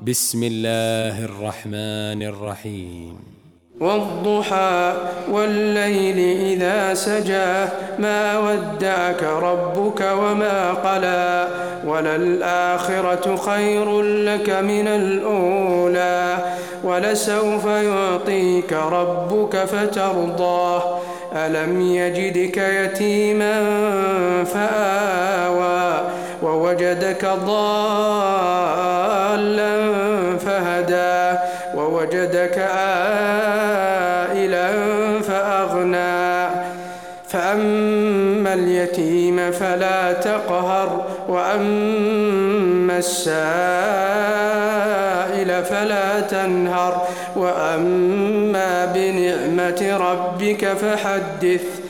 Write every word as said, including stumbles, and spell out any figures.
بسم الله الرحمن الرحيم. والضحى والليل إذا سجى ما ودعك ربك وما قلى وللآخرة خير لك من الأولى ولسوف يعطيك ربك فترضاه ألم يجدك يتيما فآوى ووجدك ضالا فهدى ووجدك عائلا فأغنى فأما اليتيم فلا تقهر وأما السائل فلا تنهر وأما بنعمة ربك فحدث